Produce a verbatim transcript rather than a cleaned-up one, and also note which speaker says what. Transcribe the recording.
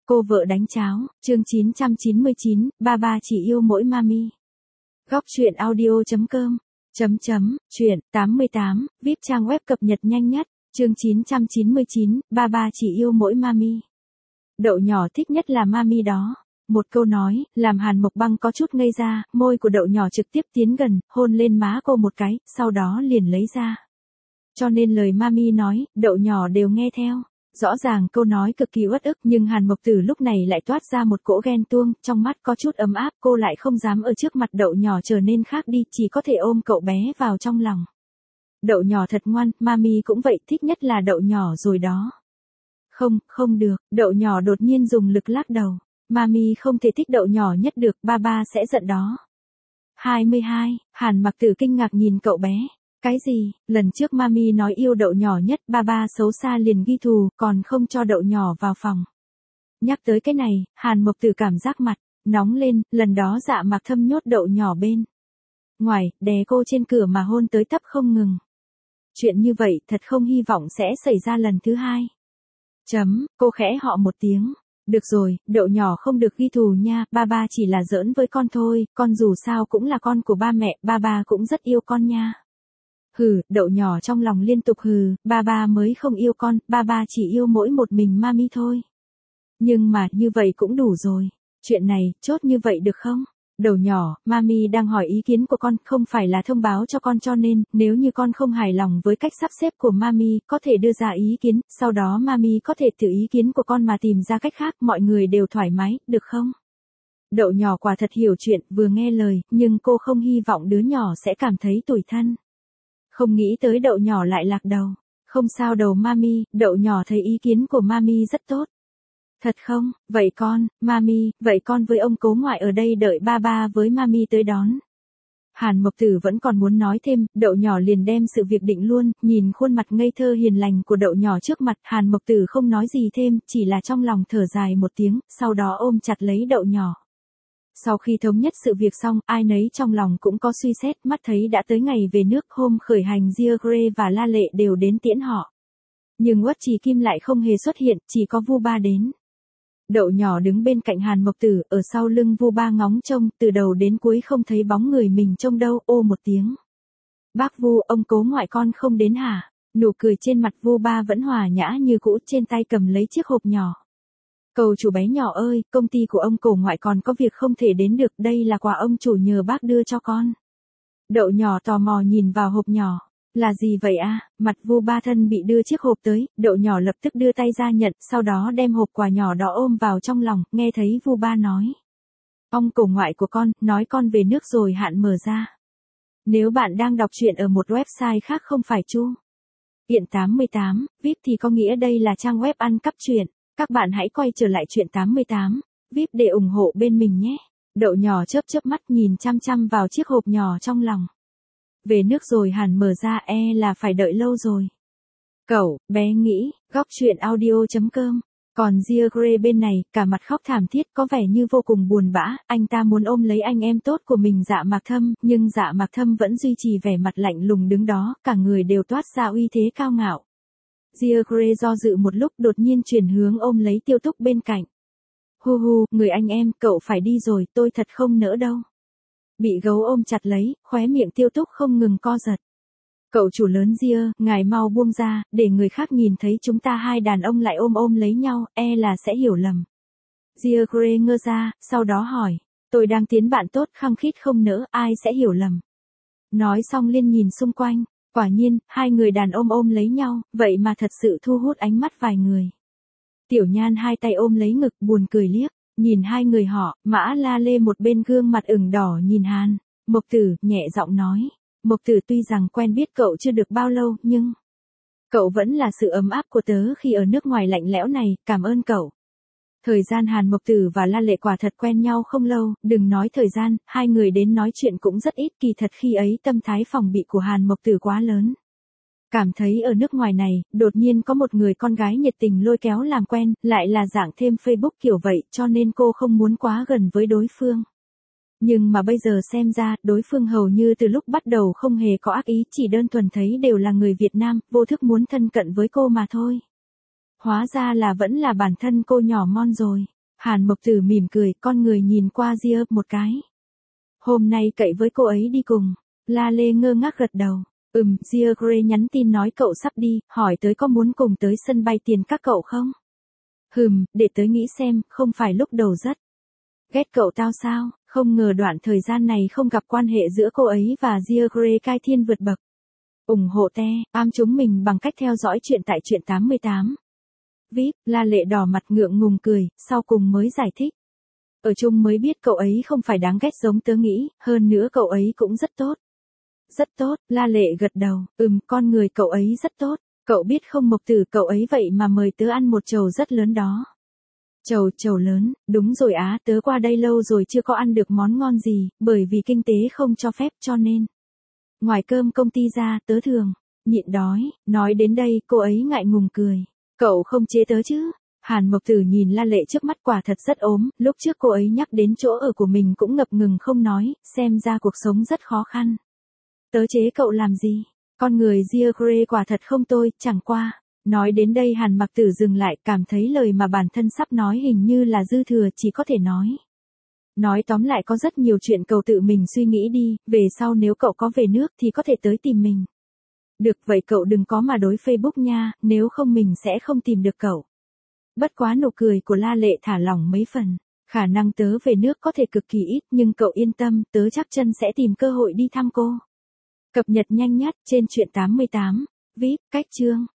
Speaker 1: Cô vợ đánh cháo, chương chín trăm chín mươi chín, ba ba chỉ yêu mỗi mami. Góc truyện audio chấm com, chấm chấm, truyện, tám mươi tám, vê i pê trang web cập nhật nhanh nhất, chương chín trăm chín mươi chín, ba ba chỉ yêu mỗi mami. Đậu nhỏ thích nhất là mami đó. Một câu nói, làm Hàn Mộc Băng có chút ngây ra, môi của đậu nhỏ trực tiếp tiến gần, hôn lên má cô một cái, sau đó liền lấy ra. Cho nên lời mami nói, đậu nhỏ đều nghe theo. Rõ ràng câu nói cực kỳ uất ức nhưng Hàn Mộc Tử lúc này lại toát ra một cỗ ghen tuông, trong mắt có chút ấm áp, cô lại không dám ở trước mặt đậu nhỏ trở nên khác đi, chỉ có thể ôm cậu bé vào trong lòng. Đậu nhỏ thật ngoan, mami cũng vậy, thích nhất là đậu nhỏ rồi đó. Không, không được, đậu nhỏ đột nhiên dùng lực lắc đầu. Mami không thể thích đậu nhỏ nhất được, ba ba sẽ giận đó. hai mươi hai, Hàn Mặc Tử kinh ngạc nhìn cậu bé. Cái gì, lần trước mami nói yêu đậu nhỏ nhất, ba ba xấu xa liền ghi thù, còn không cho đậu nhỏ vào phòng. Nhắc tới cái này, Hàn Mộc Tử cảm giác mặt nóng lên, lần đó Dạ Mạc Thâm nhốt đậu nhỏ bên ngoài, đè cô trên cửa mà hôn tới tấp không ngừng. Chuyện như vậy thật không hy vọng sẽ xảy ra lần thứ hai. Chấm, cô khẽ họ một tiếng. Được rồi, đậu nhỏ không được ghi thù nha, ba ba chỉ là giỡn với con thôi, con dù sao cũng là con của ba mẹ, ba ba cũng rất yêu con nha. Hừ, đậu nhỏ trong lòng liên tục hừ, ba ba mới không yêu con, ba ba chỉ yêu mỗi một mình mami thôi. Nhưng mà, như vậy cũng đủ rồi. Chuyện này, chốt như vậy được không? Đầu nhỏ, mami đang hỏi ý kiến của con, không phải là thông báo cho con, cho nên, nếu như con không hài lòng với cách sắp xếp của mami, có thể đưa ra ý kiến, sau đó mami có thể thử ý kiến của con mà tìm ra cách khác, mọi người đều thoải mái, được không? Đậu nhỏ quả thật hiểu chuyện, vừa nghe lời, nhưng cô không hy vọng đứa nhỏ sẽ cảm thấy tủi thân. Không nghĩ tới đậu nhỏ lại lạc đầu. Không sao đâu mami, đậu nhỏ thấy ý kiến của mami rất tốt. Thật không, vậy con, mami, vậy con với ông cố ngoại ở đây đợi ba ba với mami tới đón. Hàn Mộc Tử vẫn còn muốn nói thêm, đậu nhỏ liền đem sự việc định luôn, nhìn khuôn mặt ngây thơ hiền lành của đậu nhỏ trước mặt, Hàn Mộc Tử không nói gì thêm, chỉ là trong lòng thở dài một tiếng, sau đó ôm chặt lấy đậu nhỏ. Sau khi thống nhất sự việc xong, ai nấy trong lòng cũng có suy xét, mắt thấy đã tới ngày về nước, hôm khởi hành Diagre và La Lệ đều đến tiễn họ. Nhưng Uất Trì Kim lại không hề xuất hiện, chỉ có Vu Ba đến. Đậu nhỏ đứng bên cạnh Hàn Mộc Tử, ở sau lưng Vu Ba ngóng trông, từ đầu đến cuối không thấy bóng người mình trông đâu, ô một tiếng. Bác Vu, ông cố ngoại con không đến hả? Nụ cười trên mặt Vu Ba vẫn hòa nhã như cũ, trên tay cầm lấy chiếc hộp nhỏ. Cầu chủ bé nhỏ ơi, công ty của ông cổ ngoại còn có việc không thể đến được, đây là quà ông chủ nhờ bác đưa cho con. Đậu nhỏ tò mò nhìn vào hộp nhỏ. Là gì vậy a? Mặt Vu Ba thân bị đưa chiếc hộp tới, đậu nhỏ lập tức đưa tay ra nhận, sau đó đem hộp quà nhỏ đó ôm vào trong lòng, nghe thấy Vu Ba nói. Ông cổ ngoại của con, nói con về nước rồi hạn mở ra. Nếu bạn đang đọc truyện ở một website khác không phải Chu Hiện tám mươi tám, vê i pê thì có nghĩa đây là trang web ăn cắp truyện. Các bạn hãy quay trở lại truyện tám mươi tám, vê i pê để ủng hộ bên mình nhé. Đậu nhỏ chớp chớp mắt nhìn chăm chăm vào chiếc hộp nhỏ trong lòng. Về nước rồi hẳn mở ra e là phải đợi lâu rồi. Cậu, bé nghĩ, góc truyện audio chấm com. Còn Diagre bên này, cả mặt khóc thảm thiết có vẻ như vô cùng buồn bã, anh ta muốn ôm lấy anh em tốt của mình Dạ Mạc Thâm, nhưng Dạ Mạc Thâm vẫn duy trì vẻ mặt lạnh lùng đứng đó, cả người đều toát ra uy thế cao ngạo. Diagre do dự một lúc đột nhiên chuyển hướng ôm lấy Tiêu Túc bên cạnh. Hu hu, người anh em, cậu phải đi rồi, tôi thật không nỡ đâu. Bị gấu ôm chặt lấy, khóe miệng Tiêu Túc không ngừng co giật. Cậu chủ lớn Dia, ngài mau buông ra, để người khác nhìn thấy chúng ta hai đàn ông lại ôm ôm lấy nhau, e là sẽ hiểu lầm. Diagre ngơ ra, sau đó hỏi, tôi đang tiến bạn tốt khăng khít không nỡ, ai sẽ hiểu lầm. Nói xong liên nhìn xung quanh. Quả nhiên, hai người đàn ông ôm lấy nhau, vậy mà thật sự thu hút ánh mắt vài người. Tiểu Nhan hai tay ôm lấy ngực buồn cười liếc, nhìn hai người họ, Mã La Lê một bên gương mặt ửng đỏ nhìn Hàn Mộc Tử, nhẹ giọng nói. Mộc Tử tuy rằng quen biết cậu chưa được bao lâu, nhưng cậu vẫn là sự ấm áp của tớ khi ở nước ngoài lạnh lẽo này, cảm ơn cậu. Thời gian Hàn Mộc Tử và La Lệ quả thật quen nhau không lâu, đừng nói thời gian, hai người đến nói chuyện cũng rất ít, kỳ thật khi ấy tâm thái phòng bị của Hàn Mộc Tử quá lớn. Cảm thấy ở nước ngoài này, đột nhiên có một người con gái nhiệt tình lôi kéo làm quen, lại là dạng thêm Facebook kiểu vậy, cho nên cô không muốn quá gần với đối phương. Nhưng mà bây giờ xem ra, đối phương hầu như từ lúc bắt đầu không hề có ác ý, chỉ đơn thuần thấy đều là người Việt Nam, vô thức muốn thân cận với cô mà thôi. Hóa ra là vẫn là bản thân cô nhỏ mon rồi. Hàn Mộc Tử mỉm cười, con người nhìn qua Diệp một cái. Hôm nay cậy với cô ấy đi cùng. La Lê ngơ ngác gật đầu. Ừm, Diệp Gray nhắn tin nói cậu sắp đi, hỏi tới có muốn cùng tới sân bay tiền các cậu không? Hừm, để tới nghĩ xem, không phải lúc đầu rất ghét cậu tao sao, không ngờ đoạn thời gian này không gặp quan hệ giữa cô ấy và Diệp Gray cải thiện vượt bậc. ủng hộ te, am chúng mình bằng cách theo dõi chuyện tại truyện tám mươi tám. vê i pê, La Lệ đỏ mặt ngượng ngùng cười, sau cùng mới giải thích. Ở chung mới biết cậu ấy không phải đáng ghét giống tớ nghĩ, hơn nữa cậu ấy cũng rất tốt. Rất tốt, La Lệ gật đầu, ừm, con người cậu ấy rất tốt. Cậu biết không Mộc Tử, cậu ấy vậy mà mời tớ ăn một chầu rất lớn đó. Chầu, chầu lớn, đúng rồi á, tớ qua đây lâu rồi chưa có ăn được món ngon gì, bởi vì kinh tế không cho phép cho nên. Ngoài cơm công ty ra, tớ thường nhịn đói. Nói đến đây, cô ấy ngại ngùng cười. Cậu không chế tớ chứ? Hàn Mộc Tử nhìn La Lệ trước mắt, quả thật rất ốm, lúc trước cô ấy nhắc đến chỗ ở của mình cũng ngập ngừng không nói, xem ra cuộc sống rất khó khăn. Tớ chế cậu làm gì? Con người Diệp Gray quả thật không tôi, chẳng qua. Nói đến đây Hàn Mặc Tử dừng lại, cảm thấy lời mà bản thân sắp nói hình như là dư thừa, chỉ có thể nói. Nói tóm lại có rất nhiều chuyện cậu tự mình suy nghĩ đi, về sau nếu cậu có về nước thì có thể tới tìm mình. Được, vậy cậu đừng có mà đối Facebook nha, nếu không mình sẽ không tìm được cậu. Bất quá nụ cười của La Lệ thả lỏng mấy phần. Khả năng tớ về nước có thể cực kỳ ít, nhưng cậu yên tâm, tớ chắc chân sẽ tìm cơ hội đi thăm cô. Cập nhật nhanh nhất trên truyện tám mươi tám, vê i pê, cách chương.